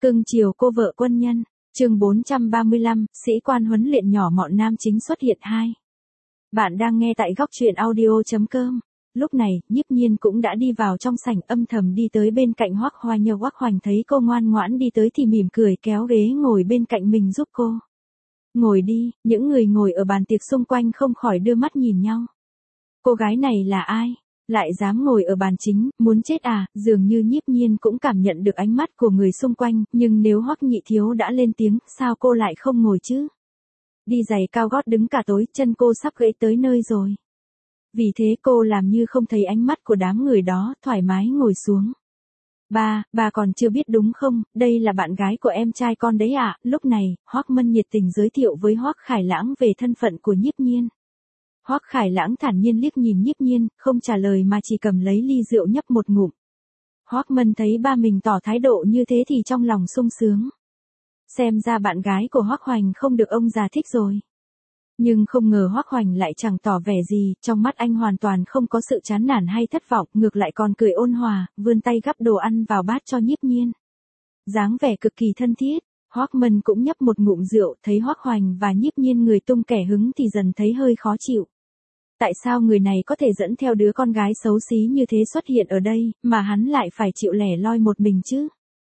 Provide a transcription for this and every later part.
Cưng chiều cô vợ quân nhân, chương 435, sĩ quan huấn luyện nhỏ mọn nam chính xuất hiện 2. Bạn đang nghe tại góc truyện audio.com. Lúc này, Nhiếp Nhiên cũng đã đi vào trong sảnh, âm thầm đi tới bên cạnh Hoắc Hoành. Hoắc Hoành thấy cô ngoan ngoãn đi tới thì mỉm cười kéo ghế ngồi bên cạnh mình giúp cô. Ngồi đi, những người ngồi ở bàn tiệc xung quanh không khỏi đưa mắt nhìn nhau. Cô gái này là ai? Lại dám ngồi ở bàn chính, muốn chết à? Dường như Nhiếp Nhiên cũng cảm nhận được ánh mắt của người xung quanh, nhưng nếu Hoắc Nhị Thiếu đã lên tiếng, sao cô lại không ngồi chứ? Đi giày cao gót đứng cả tối, chân cô sắp gãy tới nơi rồi. Vì thế cô làm như không thấy ánh mắt của đám người đó, thoải mái ngồi xuống. Bà còn chưa biết đúng không, đây là bạn gái của em trai con đấy ạ. Lúc này, Hoắc Mân nhiệt tình giới thiệu với Hoắc Khải Lãng về thân phận của Nhiếp Nhiên. Hoắc Khải Lãng thản nhiên liếc nhìn Nhiếp Nhiên, không trả lời mà chỉ cầm lấy ly rượu nhấp một ngụm. Hoắc Mân thấy ba mình tỏ thái độ như thế thì trong lòng sung sướng. Xem ra bạn gái của Hoắc Hoành không được ông già thích rồi. Nhưng không ngờ Hoắc Hoành lại chẳng tỏ vẻ gì, trong mắt anh hoàn toàn không có sự chán nản hay thất vọng, ngược lại còn cười ôn hòa, vươn tay gắp đồ ăn vào bát cho Nhiếp Nhiên. Dáng vẻ cực kỳ thân thiết. Hoắc Mân cũng nhấp một ngụm rượu, thấy Hoắc Hoành và Nhiếp Nhiên người tung kẻ hứng thì dần thấy hơi khó chịu. Tại sao người này có thể dẫn theo đứa con gái xấu xí như thế xuất hiện ở đây, mà hắn lại phải chịu lẻ loi một mình chứ?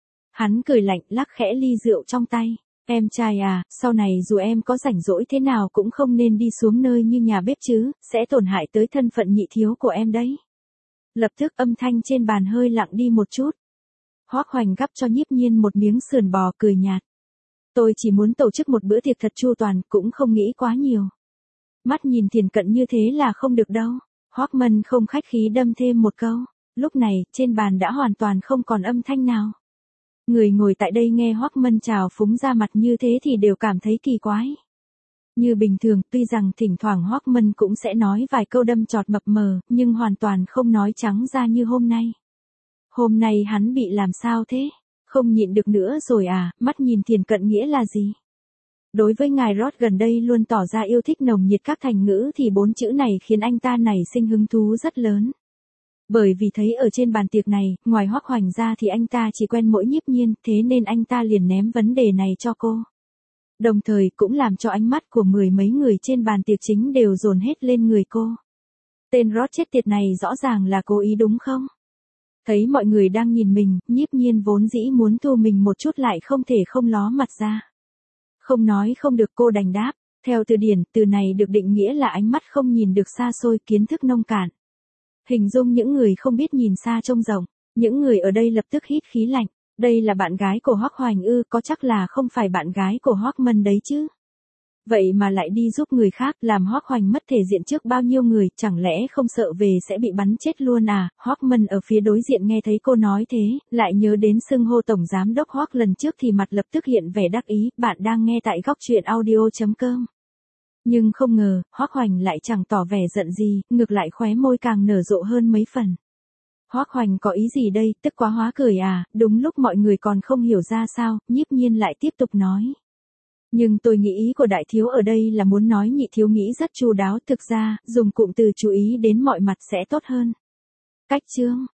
Hắn cười lạnh, lắc khẽ ly rượu trong tay. Em trai à, sau này dù em có rảnh rỗi thế nào cũng không nên đi xuống nơi như nhà bếp chứ, sẽ tổn hại tới thân phận nhị thiếu của em đấy. Lập tức âm thanh trên bàn hơi lặng đi một chút. Hoắc Hoành gắp cho Nhiếp Nhiên một miếng sườn bò cười nhạt. Tôi chỉ muốn tổ chức một bữa tiệc thật chu toàn, cũng không nghĩ quá nhiều. Mắt nhìn thiển cận như thế là không được đâu. Hoắc Mân không khách khí đâm thêm một câu. Lúc này, trên bàn đã hoàn toàn không còn âm thanh nào. Người ngồi tại đây nghe Hoắc Mân trào phúng ra mặt như thế thì đều cảm thấy kỳ quái. Như bình thường, tuy rằng thỉnh thoảng Hoắc Mân cũng sẽ nói vài câu đâm chọt mập mờ, nhưng hoàn toàn không nói trắng ra như hôm nay. Hôm nay hắn bị làm sao thế? Không nhịn được nữa rồi à? Mắt nhìn thiển cận nghĩa là gì? Đối với ngài Roth gần đây luôn tỏ ra yêu thích nồng nhiệt các thành ngữ thì 4 chữ này khiến anh ta nảy sinh hứng thú rất lớn. Bởi vì thấy ở trên bàn tiệc này, ngoài Hoắc Hoành ra thì anh ta chỉ quen mỗi Nhiếp Nhiên, thế nên anh ta liền ném vấn đề này cho cô. Đồng thời cũng làm cho ánh mắt của mười mấy người trên bàn tiệc chính đều dồn hết lên người cô. Tên Roth chết tiệt này rõ ràng là cố ý đúng không? Thấy mọi người đang nhìn mình, Nhiếp Nhiên vốn dĩ muốn thu mình một chút lại không thể không ló mặt ra. Không nói không được, cô đành đáp. Theo từ điển, từ này được định nghĩa là ánh mắt không nhìn được xa xôi, kiến thức nông cạn. Hình dung những người không biết nhìn xa trông rộng. Những người ở đây lập tức hít khí lạnh. Đây là bạn gái của Hoắc Hoành ư? Có chắc là không phải bạn gái của Hoắc Mân đấy chứ? Vậy mà lại đi giúp người khác, làm Hoắc Hoành mất thể diện trước bao nhiêu người, chẳng lẽ không sợ về sẽ bị bắn chết luôn à? Hoắc Mân ở phía đối diện nghe thấy cô nói thế, lại nhớ đến xưng hô tổng giám đốc Hoắc lần trước thì mặt lập tức hiện vẻ đắc ý. Bạn đang nghe tại góc truyện audio.com. Nhưng không ngờ, Hoắc Hoành lại chẳng tỏ vẻ giận gì, ngược lại khóe môi càng nở rộ hơn mấy phần. Hoắc Hoành có ý gì đây, tức quá hóa cười à? Đúng lúc mọi người còn không hiểu ra sao, Nhiếp Nhiên lại tiếp tục nói. Nhưng tôi nghĩ ý của đại thiếu ở đây là muốn nói nhị thiếu nghĩ rất chu đáo, thực ra, dùng cụm từ chú ý đến mọi mặt sẽ tốt hơn. Cách chương,